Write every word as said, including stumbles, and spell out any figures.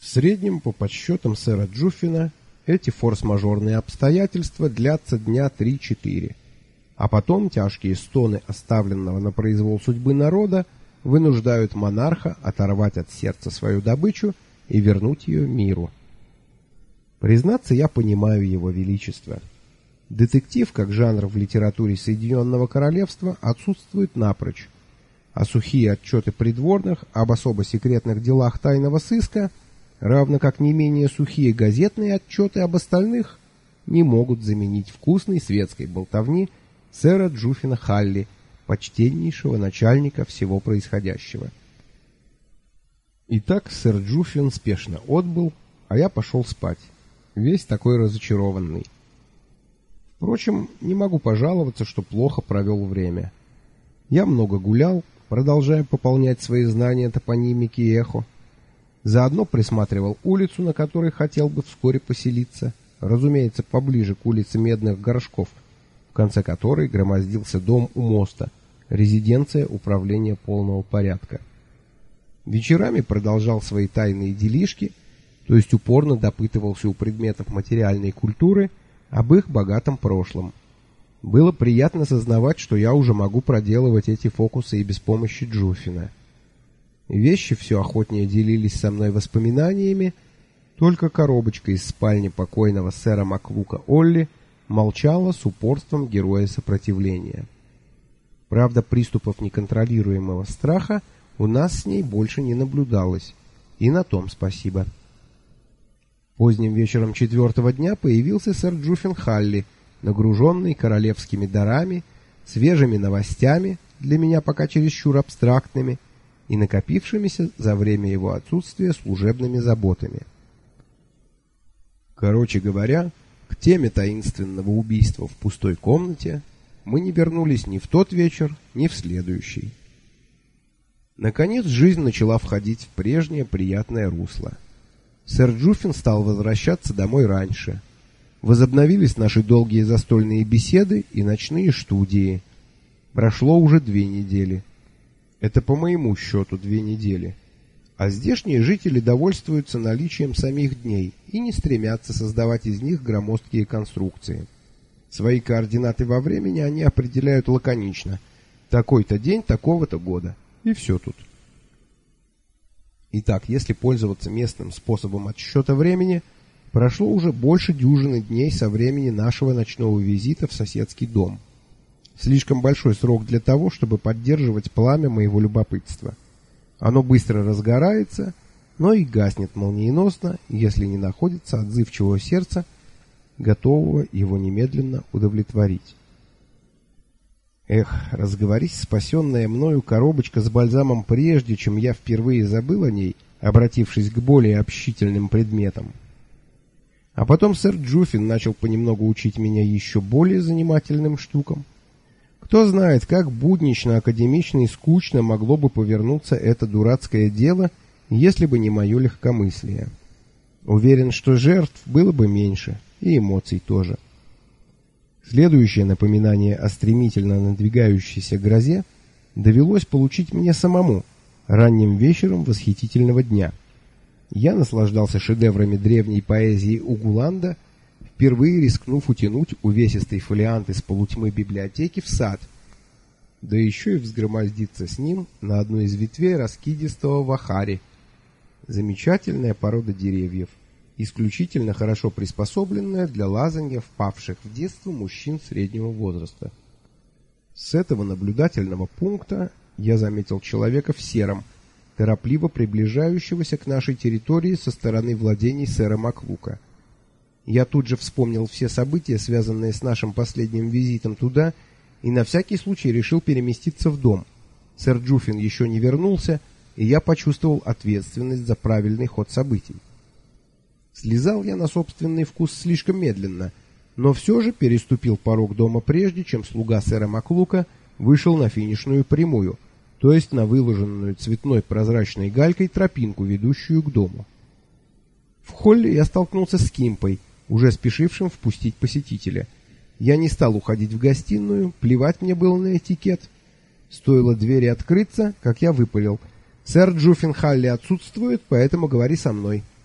среднем, по подсчетам сэра Джуффина, эти форс-мажорные обстоятельства длятся дня три-четыре, а потом тяжкие стоны оставленного на произвол судьбы народа вынуждают монарха оторвать от сердца свою добычу и вернуть ее миру. Признаться, я понимаю его величество. Детектив, как жанр в литературе Соединенного Королевства, отсутствует напрочь, а сухие отчеты придворных об особо секретных делах тайного сыска, равно как не менее сухие газетные отчеты об остальных, не могут заменить вкусной светской болтовни сэра Джуффина Халли, почтеннейшего начальника всего происходящего. Итак, сэр Джуффин спешно отбыл, а я пошел спать, весь такой разочарованный. Впрочем, не могу пожаловаться, что плохо провел время. Я много гулял, продолжая пополнять свои знания топонимики и эхо. Заодно присматривал улицу, на которой хотел бы вскоре поселиться, разумеется, поближе к улице Медных Горшков, в конце которой громоздился дом у моста, резиденция управления полного порядка. Вечерами продолжал свои тайные делишки, то есть упорно допытывался у предметов материальной культуры об их богатом прошлом. Было приятно сознавать, что я уже могу проделывать эти фокусы и без помощи Джуффина. Вещи все охотнее делились со мной воспоминаниями, только коробочка из спальни покойного сэра Маклука Олли молчала с упорством героя сопротивления. Правда, приступов неконтролируемого страха у нас с ней больше не наблюдалось, и на том спасибо. Поздним вечером четвертого дня появился сэр Джуффин Халли, нагруженный королевскими дарами, свежими новостями, для меня пока чересчур абстрактными, и накопившимися за время его отсутствия служебными заботами. Короче говоря, к теме таинственного убийства в пустой комнате мы не вернулись ни в тот вечер, ни в следующий. Наконец жизнь начала входить в прежнее приятное русло. Сэр Джуффин стал возвращаться домой раньше. Возобновились наши долгие застольные беседы и ночные студии. Прошло уже две недели. Это по моему счету две недели. А здешние жители довольствуются наличием самих дней и не стремятся создавать из них громоздкие конструкции. Свои координаты во времени они определяют лаконично. Такой-то день, такого-то года. И все тут. Итак, если пользоваться местным способом отсчета времени, прошло уже больше дюжины дней со времени нашего ночного визита в соседский дом. Слишком большой срок для того, чтобы поддерживать пламя моего любопытства. Оно быстро разгорается, но и гаснет молниеносно, если не находится отзывчивого сердца, готового его немедленно удовлетворить. Эх, разговорись спасенная мною коробочка с бальзамом прежде, чем я впервые забыл о ней, обратившись к более общительным предметам. А потом сэр Джуффин начал понемногу учить меня еще более занимательным штукам. Кто знает, как буднично, академично и скучно могло бы повернуться это дурацкое дело, если бы не мое легкомыслие. Уверен, что жертв было бы меньше, и эмоций тоже. Следующее напоминание о стремительно надвигающейся грозе довелось получить мне самому ранним вечером восхитительного дня. Я наслаждался шедеврами древней поэзии Угуланда, впервые рискнув утянуть увесистый фолиант из полутьмы библиотеки в сад, да еще и взгромоздиться с ним на одну из ветвей раскидистого вахари. Замечательная порода деревьев, исключительно хорошо приспособленная для лазанья впавших в детство мужчин среднего возраста. С этого наблюдательного пункта я заметил человека в сером, торопливо приближающегося к нашей территории со стороны владений сэра Маклука. Я тут же вспомнил все события, связанные с нашим последним визитом туда, и на всякий случай решил переместиться в дом. Сэр Джуффин еще не вернулся, и я почувствовал ответственность за правильный ход событий. Слезал я на собственный вкус слишком медленно, но все же переступил порог дома прежде, чем слуга сэра Маклука вышел на финишную прямую, то есть на выложенную цветной прозрачной галькой тропинку, ведущую к дому. В холле я столкнулся с Кимпой, уже спешившим впустить посетителя. Я не стал уходить в гостиную, плевать мне было на этикет. Стоило двери открыться, как я выпалил: «Сэр Джуффин Халли отсутствует, поэтому говори со мной».